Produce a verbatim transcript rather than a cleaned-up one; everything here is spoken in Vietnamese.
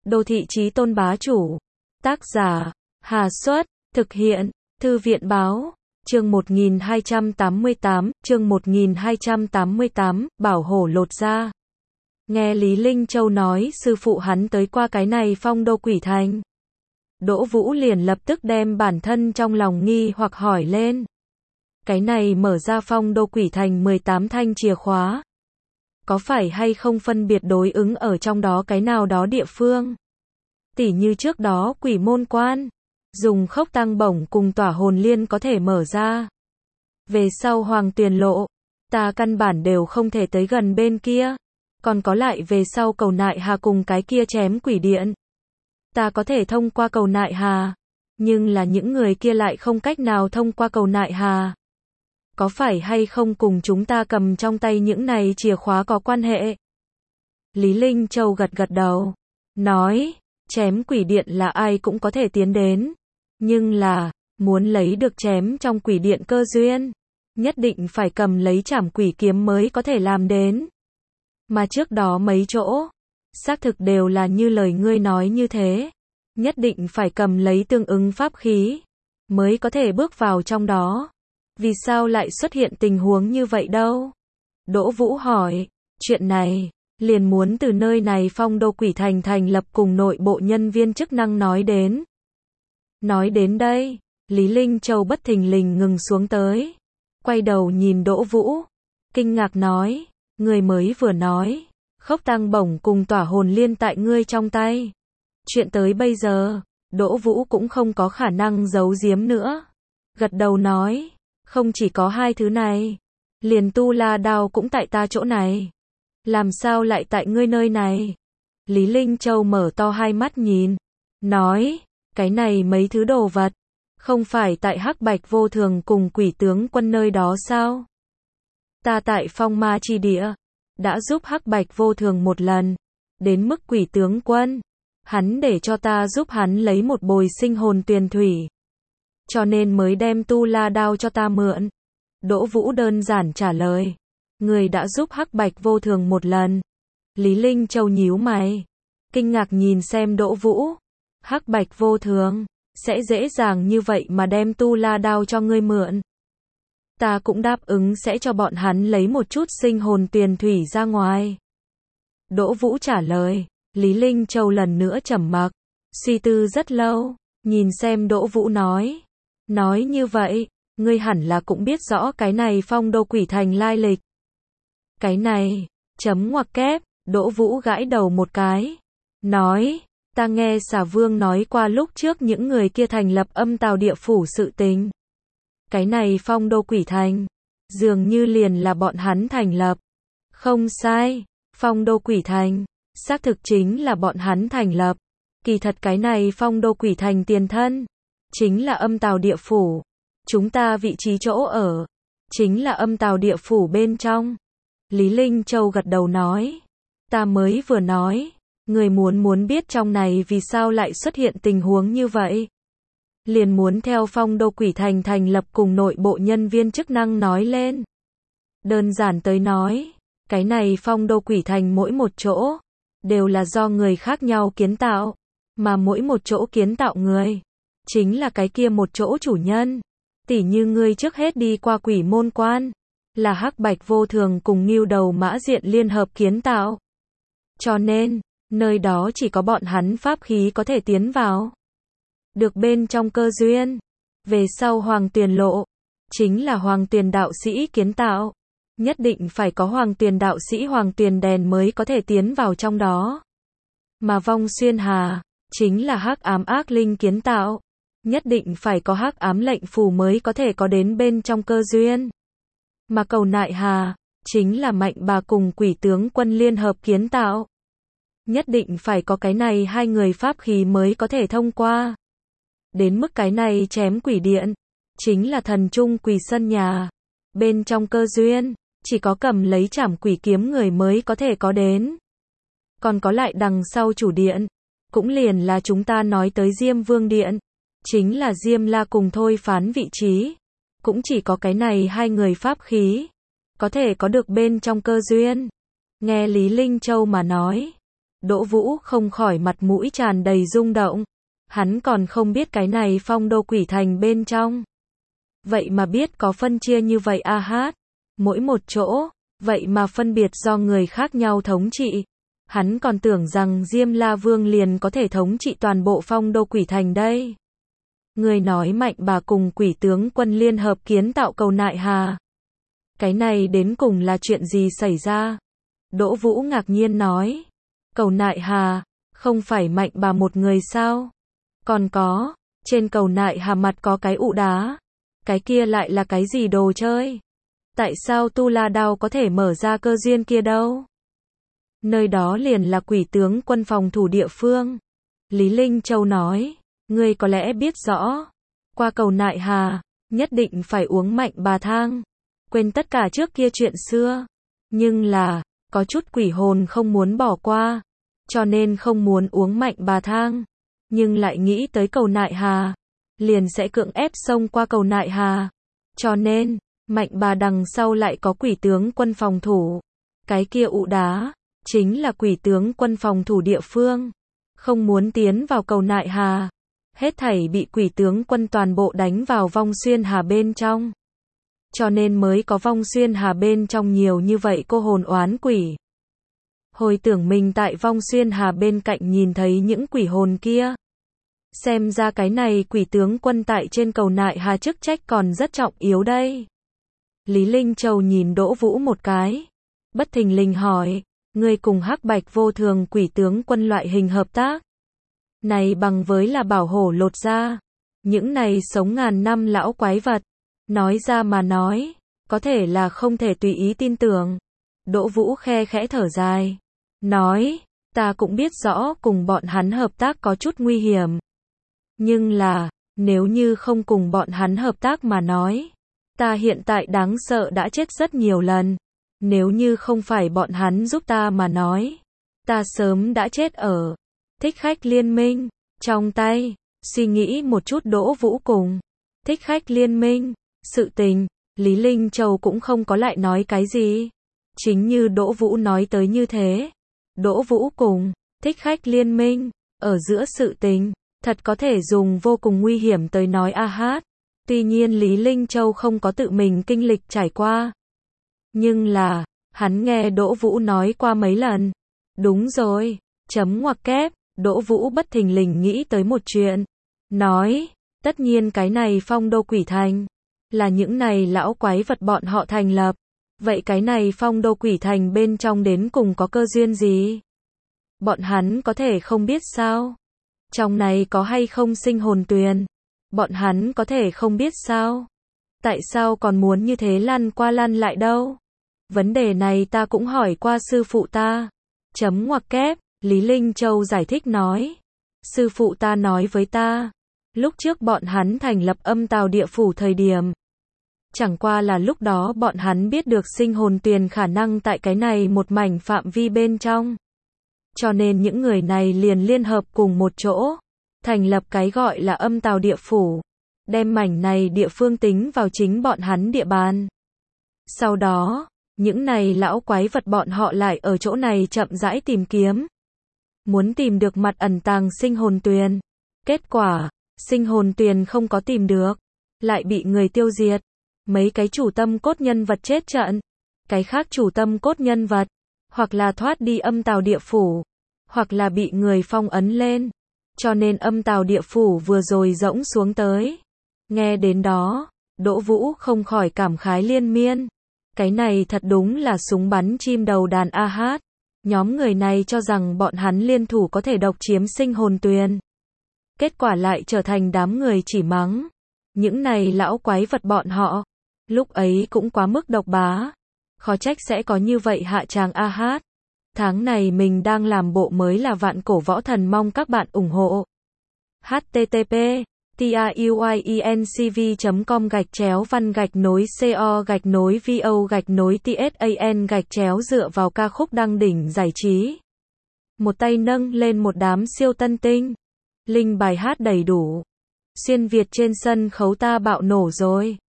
Đô thị chí tôn bá chủ. Tác giả, Hà Xuất, thực hiện, Thư viện báo. Chương một nghìn hai trăm tám mươi tám, chương một nghìn hai trăm tám mươi tám, bảo hổ lột da. Nghe Lý Linh Châu nói sư phụ hắn tới qua cái này phong đô quỷ thành. Đỗ Vũ liền lập tức đem bản thân trong lòng nghi hoặc hỏi lên. Cái này mở ra phong đô quỷ thành mười tám thanh chìa khóa. Có phải hay không phân biệt đối ứng ở trong đó cái nào đó địa phương? Tỉ như trước đó quỷ môn quan, dùng khốc tăng bổng cùng tỏa hồn liên có thể mở ra. Về sau hoàng tuyền lộ, ta căn bản đều không thể tới gần bên kia. Còn có lại về sau cầu nại hà cùng cái kia chém quỷ điện. Ta có thể thông qua cầu nại hà, nhưng là những người kia lại không cách nào thông qua cầu nại hà. Có phải hay không cùng chúng ta cầm trong tay những này chìa khóa có quan hệ? Lý Linh Châu gật gật đầu, nói, chém quỷ điện là ai cũng có thể tiến đến. Nhưng là, muốn lấy được chém trong quỷ điện cơ duyên, nhất định phải cầm lấy trảm quỷ kiếm mới có thể làm đến. Mà trước đó mấy chỗ, xác thực đều là như lời ngươi nói như thế. Nhất định phải cầm lấy tương ứng pháp khí, mới có thể bước vào trong đó. Vì sao lại xuất hiện tình huống như vậy đâu? Đỗ Vũ hỏi, chuyện này, liền muốn từ nơi này phong đô quỷ thành thành lập cùng nội bộ nhân viên chức năng nói đến. Nói đến đây, Lý Linh Châu bất thình lình ngừng xuống tới. Quay đầu nhìn Đỗ Vũ, kinh ngạc nói, người mới vừa nói, khốc tăng bổng cùng tỏa hồn liên tại ngươi trong tay. Chuyện tới bây giờ, Đỗ Vũ cũng không có khả năng giấu giếm nữa. Gật đầu nói, không chỉ có hai thứ này, liền tu la đao cũng tại ta chỗ này. Làm sao lại tại ngươi nơi này? Lý Linh Châu mở to hai mắt nhìn, nói, cái này mấy thứ đồ vật, không phải tại Hắc Bạch Vô Thường cùng quỷ tướng quân nơi đó sao? Ta tại phong ma chi địa, đã giúp Hắc Bạch Vô Thường một lần, đến mức quỷ tướng quân, hắn để cho ta giúp hắn lấy một bồi sinh hồn tuyền thủy. Cho nên mới đem tu la đao cho ta mượn. Đỗ Vũ đơn giản trả lời. Người đã giúp Hắc Bạch Vô Thường một lần. Lý Linh Châu nhíu mày, kinh ngạc nhìn xem Đỗ Vũ. Hắc Bạch Vô Thường, sẽ dễ dàng như vậy mà đem tu la đao cho ngươi mượn. Ta cũng đáp ứng sẽ cho bọn hắn lấy một chút sinh hồn tuyền thủy ra ngoài. Đỗ Vũ trả lời. Lý Linh Châu lần nữa trầm mặc, suy tư rất lâu, nhìn xem Đỗ Vũ nói. Nói như vậy, ngươi hẳn là cũng biết rõ cái này phong đô quỷ thành lai lịch. Cái này, chấm ngoặc kép, Đỗ Vũ gãi đầu một cái. Nói, ta nghe Xà Vương nói qua lúc trước những người kia thành lập âm tào địa phủ sự tình. Cái này phong đô quỷ thành, dường như liền là bọn hắn thành lập. Không sai, phong đô quỷ thành, xác thực chính là bọn hắn thành lập. Kỳ thật cái này phong đô quỷ thành tiền thân, chính là âm tào địa phủ. Chúng ta vị trí chỗ ở, chính là âm tào địa phủ bên trong. Lý Linh Châu gật đầu nói, ta mới vừa nói, người muốn muốn biết trong này vì sao lại xuất hiện tình huống như vậy. Liền muốn theo phong đô quỷ thành thành lập cùng nội bộ nhân viên chức năng nói lên. Đơn giản tới nói, cái này phong đô quỷ thành mỗi một chỗ, đều là do người khác nhau kiến tạo, mà mỗi một chỗ kiến tạo người, chính là cái kia một chỗ chủ nhân. Tỉ như ngươi trước hết đi qua quỷ môn quan, là Hắc Bạch Vô Thường cùng Ngưu Đầu Mã Diện liên hợp kiến tạo. Cho nên, nơi đó chỉ có bọn hắn pháp khí có thể tiến vào. Được bên trong cơ duyên. Về sau hoàng tuyền lộ, chính là hoàng tuyền đạo sĩ kiến tạo. Nhất định phải có hoàng tuyền đạo sĩ hoàng tuyền đèn mới có thể tiến vào trong đó. Mà vong xuyên hà, chính là hắc ám ác linh kiến tạo. Nhất định phải có hắc ám lệnh phù mới có thể có đến bên trong cơ duyên. Mà cầu nại hà, chính là mạnh bà cùng quỷ tướng quân liên hợp kiến tạo. Nhất định phải có cái này hai người pháp khí mới có thể thông qua. Đến mức cái này chém quỷ điện, chính là thần trung quỷ sân nhà. Bên trong cơ duyên, chỉ có cầm lấy trảm quỷ kiếm người mới có thể có đến. Còn có lại đằng sau chủ điện, cũng liền là chúng ta nói tới Diêm Vương điện. Chính là Diêm La cùng Thôi Phán vị trí. Cũng chỉ có cái này hai người pháp khí, có thể có được bên trong cơ duyên. Nghe Lý Linh Châu mà nói, Đỗ Vũ không khỏi mặt mũi tràn đầy rung động. Hắn còn không biết cái này phong đô quỷ thành bên trong. Vậy mà biết có phân chia như vậy a hát. Mỗi một chỗ, vậy mà phân biệt do người khác nhau thống trị. Hắn còn tưởng rằng Diêm La Vương liền có thể thống trị toàn bộ phong đô quỷ thành đây. Người nói Mạnh Bà cùng quỷ tướng quân liên hợp kiến tạo cầu Nại Hà. Cái này đến cùng là chuyện gì xảy ra? Đỗ Vũ ngạc nhiên nói. Cầu Nại Hà, không phải Mạnh Bà một người sao? Còn có, trên cầu Nại Hà mặt có cái ụ đá. Cái kia lại là cái gì đồ chơi? Tại sao Tu La Đao có thể mở ra cơ duyên kia đâu? Nơi đó liền là quỷ tướng quân phòng thủ địa phương. Lý Linh Châu nói, ngươi có lẽ biết rõ. Qua cầu Nại Hà, nhất định phải uống Mạnh Bà thang. Quên tất cả trước kia chuyện xưa. Nhưng là, có chút quỷ hồn không muốn bỏ qua. Cho nên không muốn uống Mạnh Bà thang. Nhưng lại nghĩ tới cầu Nại Hà. Liền sẽ cưỡng ép xông qua cầu Nại Hà. Cho nên, Mạnh Bà đằng sau lại có quỷ tướng quân phòng thủ. Cái kia ụ đá, chính là quỷ tướng quân phòng thủ địa phương. Không muốn tiến vào cầu Nại Hà. Hết thảy bị quỷ tướng quân toàn bộ đánh vào vong xuyên hà bên trong. Cho nên mới có vong xuyên hà bên trong nhiều như vậy cô hồn oán quỷ. Hồi tưởng mình tại vong xuyên hà bên cạnh nhìn thấy những quỷ hồn kia. Xem ra cái này quỷ tướng quân tại trên cầu Nại Hà chức trách còn rất trọng yếu đây. Lý Linh Châu nhìn Đỗ Vũ một cái. Bất thình lình hỏi, ngươi cùng Hắc Bạch vô thường quỷ tướng quân loại hình hợp tác. Này bằng với là bảo hổ lột ra. Những này sống ngàn năm lão quái vật. Nói ra mà nói, có thể là không thể tùy ý tin tưởng. Đỗ Vũ khe khẽ thở dài. Nói, ta cũng biết rõ cùng bọn hắn hợp tác có chút nguy hiểm. Nhưng là, nếu như không cùng bọn hắn hợp tác mà nói, ta hiện tại đáng sợ đã chết rất nhiều lần. Nếu như không phải bọn hắn giúp ta mà nói, ta sớm đã chết ở Thích Khách Liên Minh, trong tay. Suy nghĩ một chút Đỗ Vũ cùng Thích Khách Liên Minh, sự tình, Lý Linh Châu cũng không có lại nói cái gì. Chính như Đỗ Vũ nói tới như thế. Đỗ Vũ cùng Thích Khách Liên Minh, ở giữa sự tình, thật có thể dùng vô cùng nguy hiểm tới nói a hát. Tuy nhiên Lý Linh Châu không có tự mình kinh lịch trải qua. Nhưng là, hắn nghe Đỗ Vũ nói qua mấy lần. Đúng rồi, chấm ngoặc kép, Đỗ Vũ bất thình lình nghĩ tới một chuyện. Nói, tất nhiên cái này phong đô quỷ thành, là những này lão quái vật bọn họ thành lập. Vậy cái này phong đô quỷ thành bên trong đến cùng có cơ duyên gì? Bọn hắn có thể không biết sao? Trong này có hay không sinh hồn tuyền? Bọn hắn có thể không biết sao? Tại sao còn muốn như thế lăn qua lăn lại đâu? Vấn đề này ta cũng hỏi qua sư phụ ta. Chấm ngoặc kép, Lý Linh Châu giải thích nói. Sư phụ ta nói với ta, lúc trước bọn hắn thành lập Âm Tào Địa Phủ thời điểm. Chẳng qua là lúc đó bọn hắn biết được sinh hồn tuyền khả năng tại cái này một mảnh phạm vi bên trong. Cho nên những người này liền liên hợp cùng một chỗ, thành lập cái gọi là Âm Tào Địa Phủ, đem mảnh này địa phương tính vào chính bọn hắn địa bàn. Sau đó, những này lão quái vật bọn họ lại ở chỗ này chậm rãi tìm kiếm. Muốn tìm được mặt ẩn tàng sinh hồn tuyền. Kết quả, sinh hồn tuyền không có tìm được, lại bị người tiêu diệt. Mấy cái chủ tâm cốt nhân vật chết trận. Cái khác chủ tâm cốt nhân vật, hoặc là thoát đi Âm Tào Địa Phủ, hoặc là bị người phong ấn lên. Cho nên Âm Tào Địa Phủ vừa rồi rỗng xuống tới. Nghe đến đó, Đỗ Vũ không khỏi cảm khái liên miên. Cái này thật đúng là súng bắn chim đầu đàn a hát. Nhóm người này cho rằng bọn hắn liên thủ có thể độc chiếm sinh hồn tuyền. Kết quả lại trở thành đám người chỉ mắng. Những này lão quái vật bọn họ, lúc ấy cũng quá mức độc bá. Khó trách sẽ có như vậy hạ tràng a hát. Tháng này mình đang làm bộ mới là Vạn Cổ Võ Thần, mong các bạn ủng hộ. H T T P TIUIENCV chấm com gạch chéo văn gạch nối CO gạch nối VO gạch nối TSAN gạch chéo dựa vào ca khúc đăng đỉnh giải trí. Một tay nâng lên một đám siêu tân tinh. Linh bài hát đầy đủ. Xuyên Việt trên sân khấu ta bạo nổ rồi.